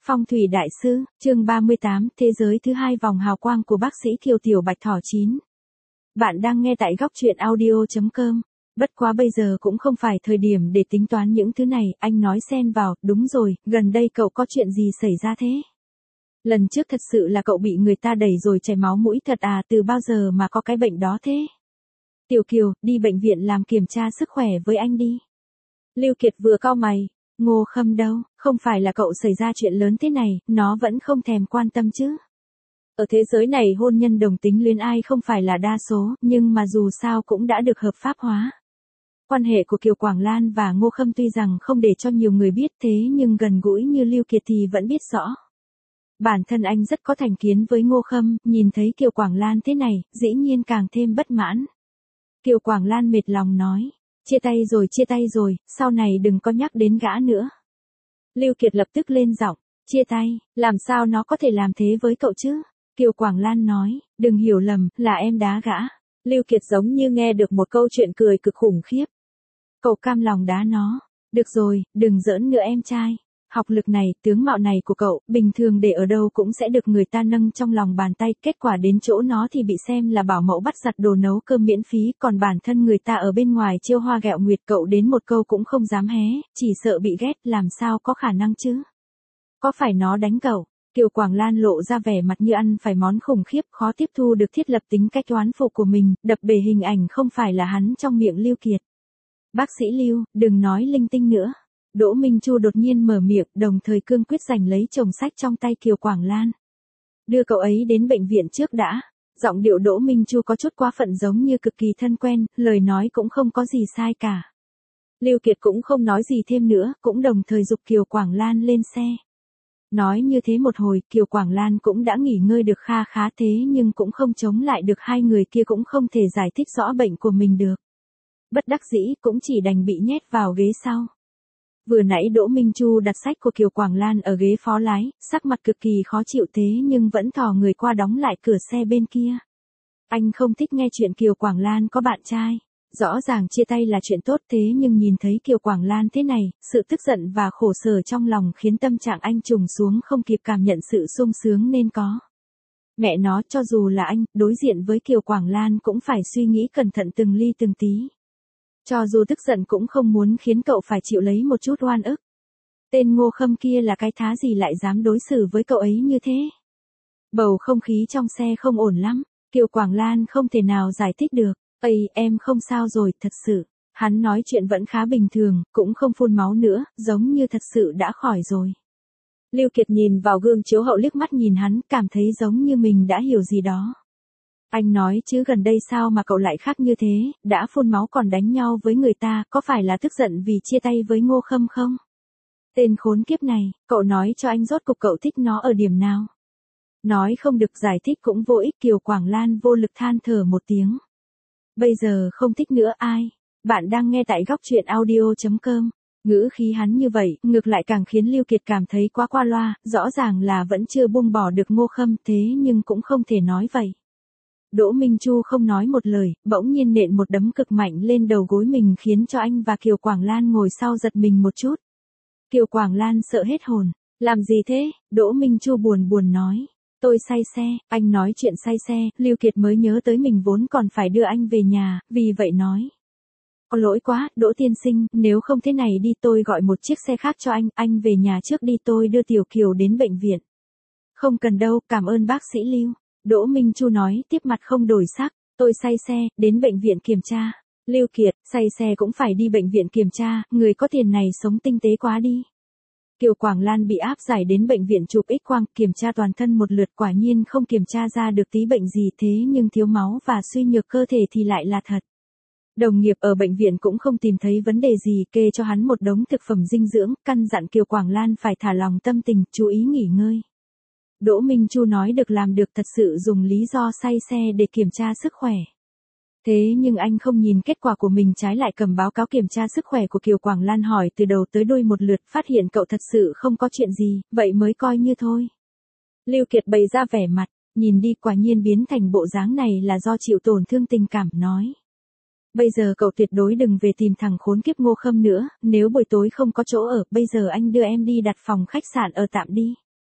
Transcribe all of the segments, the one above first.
Phong thủy đại sư, chương 38, thế giới thứ hai vòng hào quang của bác sĩ Kiều Tiểu Bạch Thỏ 9. Bạn đang nghe tại góc truyện audio.com. Bất quá bây giờ cũng không phải thời điểm để tính toán những thứ này, anh nói xen vào, đúng rồi, gần đây cậu có chuyện gì xảy ra thế? Lần trước thật sự là cậu bị người ta đẩy rồi chảy máu mũi thật à, từ bao giờ mà có cái bệnh đó thế? Tiểu Kiều, đi bệnh viện làm kiểm tra sức khỏe với anh đi. Lưu Kiệt vừa cau mày. Ngô Khâm đâu, không phải là cậu xảy ra chuyện lớn thế này, nó vẫn không thèm quan tâm chứ. Ở thế giới này hôn nhân đồng tính luyến ai không phải là đa số, nhưng mà dù sao cũng đã được hợp pháp hóa. Quan hệ của Kiều Quảng Lan và Ngô Khâm tuy rằng không để cho nhiều người biết thế nhưng gần gũi như Lưu Kiệt thì vẫn biết rõ. Bản thân anh rất có thành kiến với Ngô Khâm, nhìn thấy Kiều Quảng Lan thế này, dĩ nhiên càng thêm bất mãn. Kiều Quảng Lan mệt lòng nói. Chia tay rồi, sau này đừng có nhắc đến gã nữa. Lưu Kiệt lập tức lên giọng, chia tay, làm sao nó có thể làm thế với cậu chứ? Kiều Quảng Lan nói, đừng hiểu lầm, là em đá gã. Lưu Kiệt giống như nghe được một câu chuyện cười cực khủng khiếp. Cậu cam lòng đá nó. Được rồi, đừng giỡn nữa em trai. Học lực này, tướng mạo này của cậu, bình thường để ở đâu cũng sẽ được người ta nâng trong lòng bàn tay, kết quả đến chỗ nó thì bị xem là bảo mẫu bắt giặt đồ nấu cơm miễn phí, còn bản thân người ta ở bên ngoài trêu hoa ghẹo nguyệt cậu đến một câu cũng không dám hé, chỉ sợ bị ghét, làm sao có khả năng chứ? Có phải nó đánh cậu? Kiều Quảng Lan lộ ra vẻ mặt như ăn phải món khủng khiếp, khó tiếp thu được thiết lập tính cách oán phụ của mình, đập bể hình ảnh không phải là hắn trong miệng Lưu Kiệt. Bác sĩ Lưu, đừng nói linh tinh nữa. Đỗ Minh Chu đột nhiên mở miệng, đồng thời cương quyết giành lấy chồng sách trong tay Kiều Quảng Lan. Đưa cậu ấy đến bệnh viện trước đã. Giọng điệu Đỗ Minh Chu có chút quá phận giống như cực kỳ thân quen, lời nói cũng không có gì sai cả. Lưu Kiệt cũng không nói gì thêm nữa, cũng đồng thời giục Kiều Quảng Lan lên xe. Nói như thế một hồi, Kiều Quảng Lan cũng đã nghỉ ngơi được kha khá thế nhưng cũng không chống lại được hai người kia cũng không thể giải thích rõ bệnh của mình được. Bất đắc dĩ cũng chỉ đành bị nhét vào ghế sau. Vừa nãy Đỗ Minh Chu đặt sách của Kiều Quảng Lan ở ghế phó lái, sắc mặt cực kỳ khó chịu thế nhưng vẫn thò người qua đóng lại cửa xe bên kia. Anh không thích nghe chuyện Kiều Quảng Lan có bạn trai. Rõ ràng chia tay là chuyện tốt thế nhưng nhìn thấy Kiều Quảng Lan thế này, sự tức giận và khổ sở trong lòng khiến tâm trạng anh trùng xuống không kịp cảm nhận sự sung sướng nên có. Mẹ nó, cho dù là anh, đối diện với Kiều Quảng Lan cũng phải suy nghĩ cẩn thận từng ly từng tí. Cho dù tức giận cũng không muốn khiến cậu phải chịu lấy một chút oan ức. Tên Ngô Khâm kia là cái thá gì lại dám đối xử với cậu ấy như thế? Bầu không khí trong xe không ổn lắm, Kiều Quảng Lan không thể nào giải thích được. Ây, em không sao rồi, thật sự. Hắn nói chuyện vẫn khá bình thường, cũng không phun máu nữa, giống như thật sự đã khỏi rồi. Lưu Kiệt nhìn vào gương chiếu hậu liếc mắt nhìn hắn, cảm thấy giống như mình đã hiểu gì đó. Anh nói chứ gần đây sao mà cậu lại khác như thế, đã phun máu còn đánh nhau với người ta, có phải là tức giận vì chia tay với Ngô Khâm không? Tên khốn kiếp này, cậu nói cho anh rốt cục cậu thích nó ở điểm nào? Nói không được giải thích cũng vô ích, Kiều Quảng Lan vô lực than thở một tiếng. Bây giờ không thích nữa ai? Bạn đang nghe tại góc truyện audio.com. Ngữ khí hắn như vậy, ngược lại càng khiến Lưu Kiệt cảm thấy quá qua loa, rõ ràng là vẫn chưa buông bỏ được Ngô Khâm thế nhưng cũng không thể nói vậy. Đỗ Minh Chu không nói một lời, bỗng nhiên nện một đấm cực mạnh lên đầu gối mình khiến cho anh và Kiều Quảng Lan ngồi sau giật mình một chút. Kiều Quảng Lan sợ hết hồn. Làm gì thế? Đỗ Minh Chu buồn nói. Tôi say xe, anh nói chuyện say xe, Lưu Kiệt mới nhớ tới mình vốn còn phải đưa anh về nhà, vì vậy nói. Có lỗi quá, Đỗ tiên sinh, nếu không thế này đi tôi gọi một chiếc xe khác cho anh về nhà trước đi tôi đưa Tiểu Kiều đến bệnh viện. Không cần đâu, cảm ơn bác sĩ Lưu. Đỗ Minh Chu nói tiếp mặt không đổi sắc, tôi say xe, đến bệnh viện kiểm tra. Lưu Kiệt, say xe cũng phải đi bệnh viện kiểm tra, người có tiền này sống tinh tế quá đi. Kiều Quảng Lan bị áp giải đến bệnh viện chụp X-quang, kiểm tra toàn thân một lượt quả nhiên không kiểm tra ra được tí bệnh gì thế nhưng thiếu máu và suy nhược cơ thể thì lại là thật. Đồng nghiệp ở bệnh viện cũng không tìm thấy vấn đề gì, kê cho hắn một đống thực phẩm dinh dưỡng, căn dặn Kiều Quảng Lan phải thả lòng tâm tình, chú ý nghỉ ngơi. Đỗ Minh Chu nói được làm được, thật sự dùng lý do say xe để kiểm tra sức khỏe. Thế nhưng anh không nhìn kết quả của mình, trái lại cầm báo cáo kiểm tra sức khỏe của Kiều Quảng Lan hỏi từ đầu tới đuôi một lượt, phát hiện cậu thật sự không có chuyện gì, vậy mới coi như thôi. Lưu Kiệt bày ra vẻ mặt, nhìn đi quả nhiên biến thành bộ dáng này là do chịu tổn thương tình cảm, nói. Bây giờ cậu tuyệt đối đừng về tìm thằng khốn kiếp Ngô Khâm nữa, nếu buổi tối không có chỗ ở, bây giờ anh đưa em đi đặt phòng khách sạn ở tạm đi.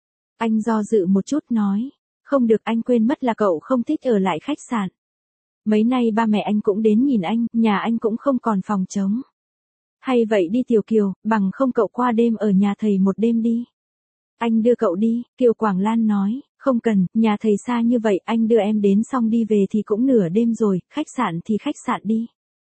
Anh do dự một chút nói. Không được, anh quên mất là cậu không thích ở lại khách sạn. Mấy nay ba mẹ anh cũng đến nhìn anh, nhà anh cũng không còn phòng trống. Hay vậy đi Tiểu Kiều, bằng không cậu qua đêm ở nhà thầy một đêm đi. Anh đưa cậu đi, Kiều Quảng Lan nói, không cần, nhà thầy xa như vậy, anh đưa em đến xong đi về thì cũng nửa đêm rồi, khách sạn thì khách sạn đi.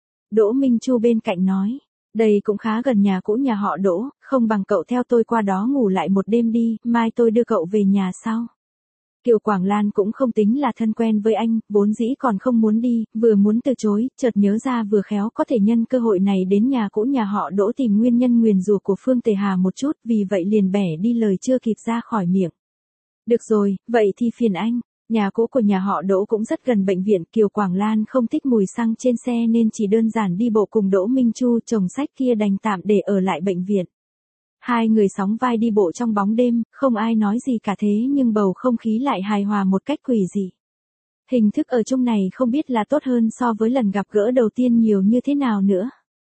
Đỗ Minh Chu bên cạnh nói, đây cũng khá gần nhà cũ nhà họ Đỗ, không bằng cậu theo tôi qua đó ngủ lại một đêm đi, mai tôi đưa cậu về nhà sau. Kiều Quảng Lan cũng không tính là thân quen với anh, vốn dĩ còn không muốn đi, vừa muốn từ chối, chợt nhớ ra vừa khéo có thể nhân cơ hội này đến nhà cũ nhà họ Đỗ tìm nguyên nhân nguyền rủa của Phương Tề Hà một chút, vì vậy liền bẻ đi lời chưa kịp ra khỏi miệng. Được rồi, vậy thì phiền anh. Nhà cũ của nhà họ Đỗ cũng rất gần bệnh viện, Kiều Quảng Lan không thích mùi xăng trên xe nên chỉ đơn giản đi bộ cùng Đỗ Minh Chu, chồng sách kia đành tạm để ở lại bệnh viện. Hai người sóng vai đi bộ trong bóng đêm, không ai nói gì cả thế nhưng bầu không khí lại hài hòa một cách quỷ dị. Hình thức ở chung này không biết là tốt hơn so với lần gặp gỡ đầu tiên nhiều như thế nào nữa.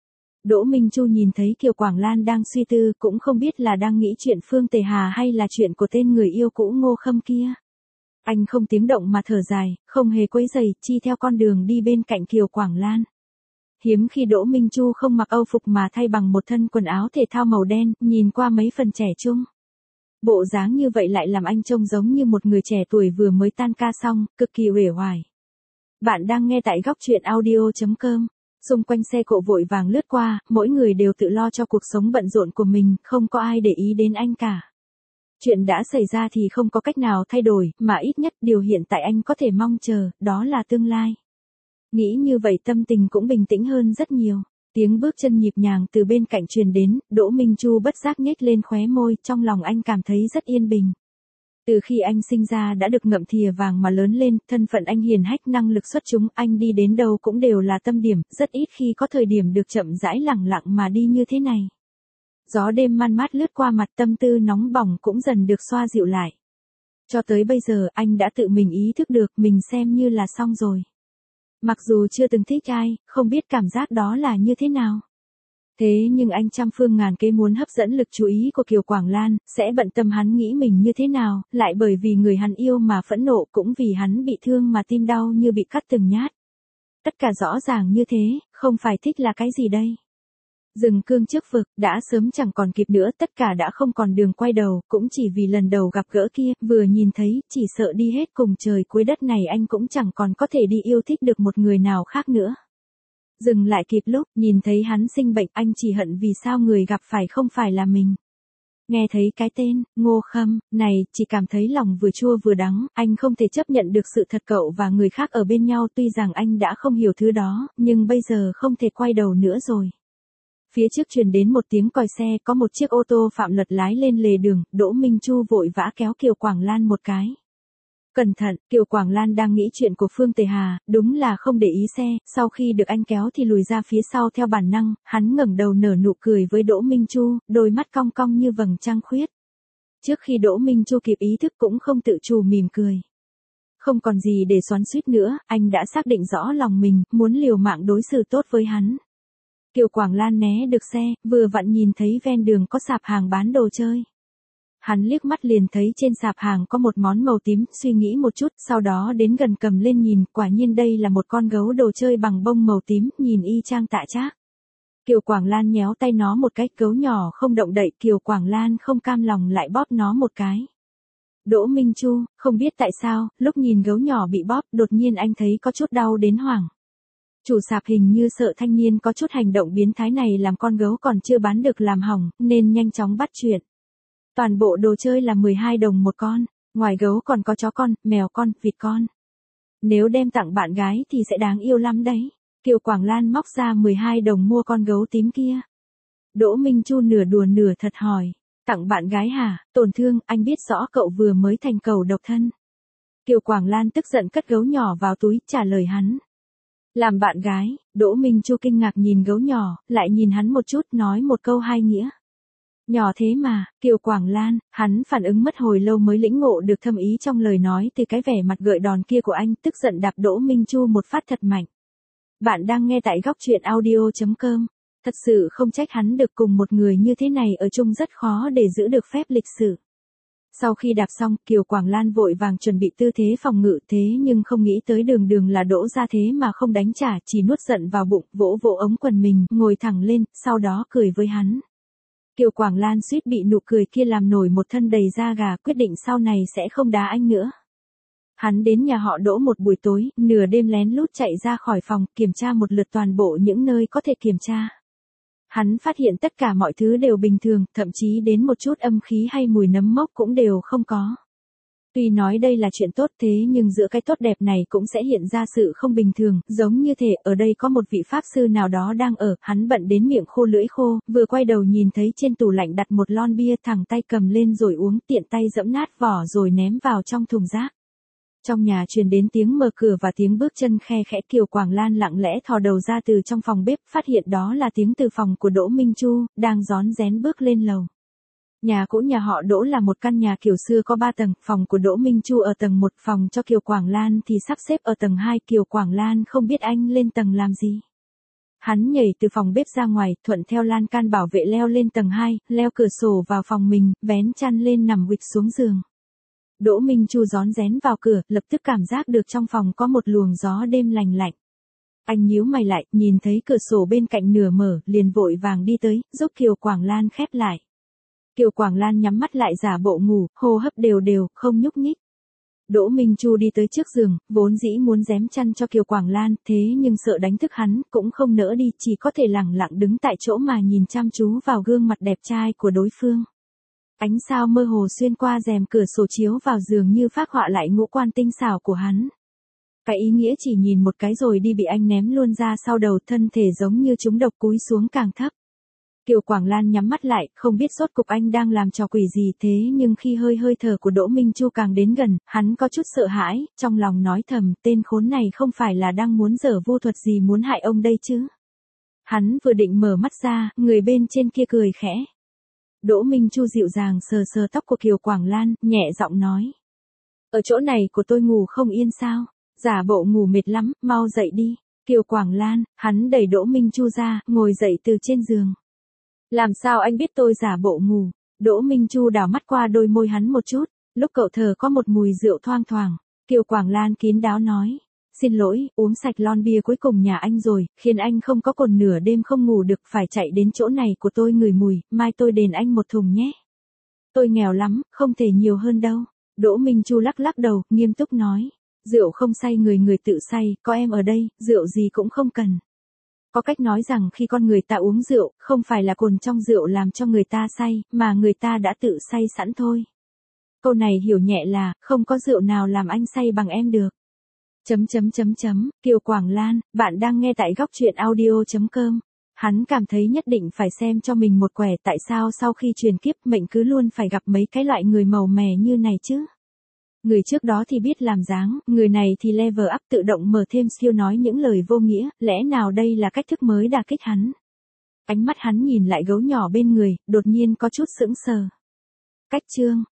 Đỗ Minh Chu nhìn thấy Kiều Quảng Lan đang suy tư, cũng không biết là đang nghĩ chuyện Phương Tề Hà hay là chuyện của tên người yêu cũ Ngô Khâm kia. Anh không tiếng động mà thở dài, không hề quấy rầy, chi theo con đường đi bên cạnh Kiều Quảng Lan. Hiếm khi Đỗ Minh Chu không mặc âu phục mà thay bằng một thân quần áo thể thao màu đen, nhìn qua mấy phần trẻ trung. Bộ dáng như vậy lại làm anh trông giống như một người trẻ tuổi vừa mới tan ca xong, cực kỳ uể oải. Bạn đang nghe tại góc truyện audio.com. Xung quanh xe cộ vội vàng lướt qua, mỗi người đều tự lo cho cuộc sống bận rộn của mình, không có ai để ý đến anh cả. Chuyện đã xảy ra thì không có cách nào thay đổi, mà ít nhất điều hiện tại anh có thể mong chờ, đó là tương lai. Nghĩ như vậy tâm tình cũng bình tĩnh hơn rất nhiều. Tiếng bước chân nhịp nhàng từ bên cạnh truyền đến, Đỗ Minh Chu bất giác nhếch lên khóe môi, trong lòng anh cảm thấy rất yên bình. Từ khi anh sinh ra đã được ngậm thìa vàng mà lớn lên, thân phận anh hiền hách, năng lực xuất chúng, anh đi đến đâu cũng đều là tâm điểm, rất ít khi có thời điểm được chậm rãi lẳng lặng mà đi như thế này. Gió đêm man mát lướt qua mặt, tâm tư nóng bỏng cũng dần được xoa dịu lại. Cho tới bây giờ anh đã tự mình ý thức được mình xem như là xong rồi. Mặc dù chưa từng thích ai, không biết cảm giác đó là như thế nào. Thế nhưng anh trăm phương ngàn kế muốn hấp dẫn lực chú ý của Kiều Quảng Lan, sẽ bận tâm hắn nghĩ mình như thế nào, lại bởi vì người hắn yêu mà phẫn nộ, cũng vì hắn bị thương mà tim đau như bị cắt từng nhát. Tất cả rõ ràng như thế, không phải thích là cái gì đây? Dừng cương trước vực, đã sớm chẳng còn kịp nữa, tất cả đã không còn đường quay đầu, cũng chỉ vì lần đầu gặp gỡ kia, vừa nhìn thấy, chỉ sợ đi hết cùng trời cuối đất này anh cũng chẳng còn có thể đi yêu thích được một người nào khác nữa. Dừng lại kịp lúc, nhìn thấy hắn sinh bệnh, anh chỉ hận vì sao người gặp phải không phải là mình. Nghe thấy cái tên, Ngô Khâm, này, chỉ cảm thấy lòng vừa chua vừa đắng, anh không thể chấp nhận được sự thật cậu và người khác ở bên nhau, tuy rằng anh đã không hiểu thứ đó, nhưng bây giờ không thể quay đầu nữa rồi. Phía trước truyền đến một tiếng còi xe, có một chiếc ô tô phạm luật lái lên lề đường, Đỗ Minh Chu vội vã kéo Kiều Quảng Lan một cái. Cẩn thận, Kiều Quảng Lan đang nghĩ chuyện của Phương Tề Hà, đúng là không để ý xe, sau khi được anh kéo thì lùi ra phía sau theo bản năng, hắn ngẩng đầu nở nụ cười với Đỗ Minh Chu, đôi mắt cong cong như vầng trăng khuyết. Trước khi Đỗ Minh Chu kịp ý thức cũng không tự chủ mỉm cười. Không còn gì để xoắn xuýt nữa, anh đã xác định rõ lòng mình, muốn liều mạng đối xử tốt với hắn. Kiều Quảng Lan né được xe, vừa vặn nhìn thấy ven đường có sạp hàng bán đồ chơi. Hắn liếc mắt liền thấy trên sạp hàng có một món màu tím, suy nghĩ một chút, sau đó đến gần cầm lên nhìn, quả nhiên đây là một con gấu đồ chơi bằng bông màu tím, nhìn y chang Tạ Trác. Kiều Quảng Lan nhéo tay nó một cái, gấu nhỏ không động đậy, Kiều Quảng Lan không cam lòng lại bóp nó một cái. Đỗ Minh Chu, không biết tại sao, lúc nhìn gấu nhỏ bị bóp, đột nhiên anh thấy có chút đau đến hoảng. Chủ sạp hình như sợ thanh niên có chút hành động biến thái này làm con gấu còn chưa bán được làm hỏng, nên nhanh chóng bắt chuyện. Toàn bộ đồ chơi là 12 đồng một con, ngoài gấu còn có chó con, mèo con, vịt con. Nếu đem tặng bạn gái thì sẽ đáng yêu lắm đấy. Kiều Quảng Lan móc ra 12 đồng mua con gấu tím kia. Đỗ Minh Chu nửa đùa nửa thật hỏi, tặng bạn gái hả, tổn thương, anh biết rõ cậu vừa mới thành cầu độc thân. Kiều Quảng Lan tức giận cất gấu nhỏ vào túi, trả lời hắn. Làm bạn gái, Đỗ Minh Chu kinh ngạc nhìn gấu nhỏ, lại nhìn hắn một chút, nói một câu hai nghĩa. Nhỏ thế mà, Kiều Quảng Lan, hắn phản ứng mất hồi lâu mới lĩnh ngộ được thâm ý trong lời nói từ cái vẻ mặt gợi đòn kia của anh, tức giận đạp Đỗ Minh Chu một phát thật mạnh. Bạn đang nghe tại góc truyện audio.com. Thật sự không trách hắn được cùng một người như thế này ở chung rất khó để giữ được phép lịch sự. Sau khi đạp xong, Kiều Quảng Lan vội vàng chuẩn bị tư thế phòng ngự, thế nhưng không nghĩ tới đường đường là Đỗ Gia thế mà không đánh trả, chỉ nuốt giận vào bụng, vỗ vỗ ống quần mình, ngồi thẳng lên, sau đó cười với hắn. Kiều Quảng Lan suýt bị nụ cười kia làm nổi một thân đầy da gà, quyết định sau này sẽ không đá anh nữa. Hắn đến nhà họ Đỗ một buổi tối, nửa đêm lén lút chạy ra khỏi phòng, kiểm tra một lượt toàn bộ những nơi có thể kiểm tra. Hắn phát hiện tất cả mọi thứ đều bình thường, thậm chí đến một chút âm khí hay mùi nấm mốc cũng đều không có. Tuy nói đây là chuyện tốt thế nhưng giữa cái tốt đẹp này cũng sẽ hiện ra sự không bình thường, giống như thể ở đây có một vị pháp sư nào đó đang ở, hắn bận đến miệng khô lưỡi khô, vừa quay đầu nhìn thấy trên tủ lạnh đặt một lon bia, thẳng tay cầm lên rồi uống, tiện tay giẫm nát vỏ rồi ném vào trong thùng rác. Trong nhà truyền đến tiếng mở cửa và tiếng bước chân khe khẽ. Kiều Quảng Lan lặng lẽ thò đầu ra từ trong phòng bếp, phát hiện đó là tiếng từ phòng của Đỗ Minh Chu, đang rón rén bước lên lầu. Nhà cũ nhà họ Đỗ là một căn nhà kiểu xưa có 3 tầng, phòng của Đỗ Minh Chu ở tầng 1, phòng cho Kiều Quảng Lan thì sắp xếp ở tầng 2, Kiều Quảng Lan không biết anh lên tầng làm gì. Hắn nhảy từ phòng bếp ra ngoài, thuận theo lan can bảo vệ leo lên tầng 2, leo cửa sổ vào phòng mình, vén chăn lên nằm huỵch xuống giường. Đỗ Minh Chu rón rén vào cửa, lập tức cảm giác được trong phòng có một luồng gió đêm lành lạnh. Anh nhíu mày lại, nhìn thấy cửa sổ bên cạnh nửa mở, liền vội vàng đi tới, giúp Kiều Quảng Lan khép lại. Kiều Quảng Lan nhắm mắt lại giả bộ ngủ, hô hấp đều đều, không nhúc nhích. Đỗ Minh Chu đi tới trước giường, vốn dĩ muốn giém chăn cho Kiều Quảng Lan, thế nhưng sợ đánh thức hắn, cũng không nỡ đi, chỉ có thể lẳng lặng đứng tại chỗ mà nhìn chăm chú vào gương mặt đẹp trai của đối phương. Ánh sao mơ hồ xuyên qua rèm cửa sổ chiếu vào giường như phác họa lại ngũ quan tinh xảo của hắn. Cái ý nghĩa chỉ nhìn một cái rồi đi bị anh ném luôn ra sau đầu, thân thể giống như trúng độc cúi xuống càng thấp. Kiều Quảng Lan nhắm mắt lại, không biết rốt cục anh đang làm trò quỷ gì, thế nhưng khi hơi thở của Đỗ Minh Chu càng đến gần, hắn có chút sợ hãi, trong lòng nói thầm, tên khốn này không phải là đang muốn giở vô thuật gì muốn hại ông đây chứ. Hắn vừa định mở mắt ra, người bên trên kia cười khẽ. Đỗ Minh Chu dịu dàng sờ sờ tóc của Kiều Quảng Lan, nhẹ giọng nói. Ở chỗ này của tôi ngủ không yên sao, giả bộ ngủ mệt lắm, mau dậy đi. Kiều Quảng Lan, hắn đẩy Đỗ Minh Chu ra, ngồi dậy từ trên giường. Làm sao anh biết tôi giả bộ ngủ? Đỗ Minh Chu đảo mắt qua đôi môi hắn một chút, lúc cậu thở có một mùi rượu thoang thoảng. Kiều Quảng Lan kín đáo nói. Xin lỗi, uống sạch lon bia cuối cùng nhà anh rồi, khiến anh không có cồn, nửa đêm không ngủ được, phải chạy đến chỗ này của tôi ngửi mùi, mai tôi đền anh một thùng nhé. Tôi nghèo lắm, không thể nhiều hơn đâu. Đỗ Minh Chu lắc lắc đầu, nghiêm túc nói. Rượu không say người người tự say, có em ở đây, rượu gì cũng không cần. Có cách nói rằng khi con người ta uống rượu, không phải là cồn trong rượu làm cho người ta say, mà người ta đã tự say sẵn thôi. Câu này hiểu nhẹ là, không có rượu nào làm anh say bằng em được. Kiều Quảng Lan, bạn đang nghe tại góc truyện audio.com. Hắn cảm thấy nhất định phải xem cho mình một quẻ, tại sao sau khi truyền kiếp mệnh cứ luôn phải gặp mấy cái loại người màu mè như này chứ. Người trước đó thì biết làm dáng, người này thì level up tự động mở thêm siêu nói những lời vô nghĩa, lẽ nào đây là cách thức mới đả kích hắn. Ánh mắt hắn nhìn lại gấu nhỏ bên người, đột nhiên có chút sững sờ. Cách chương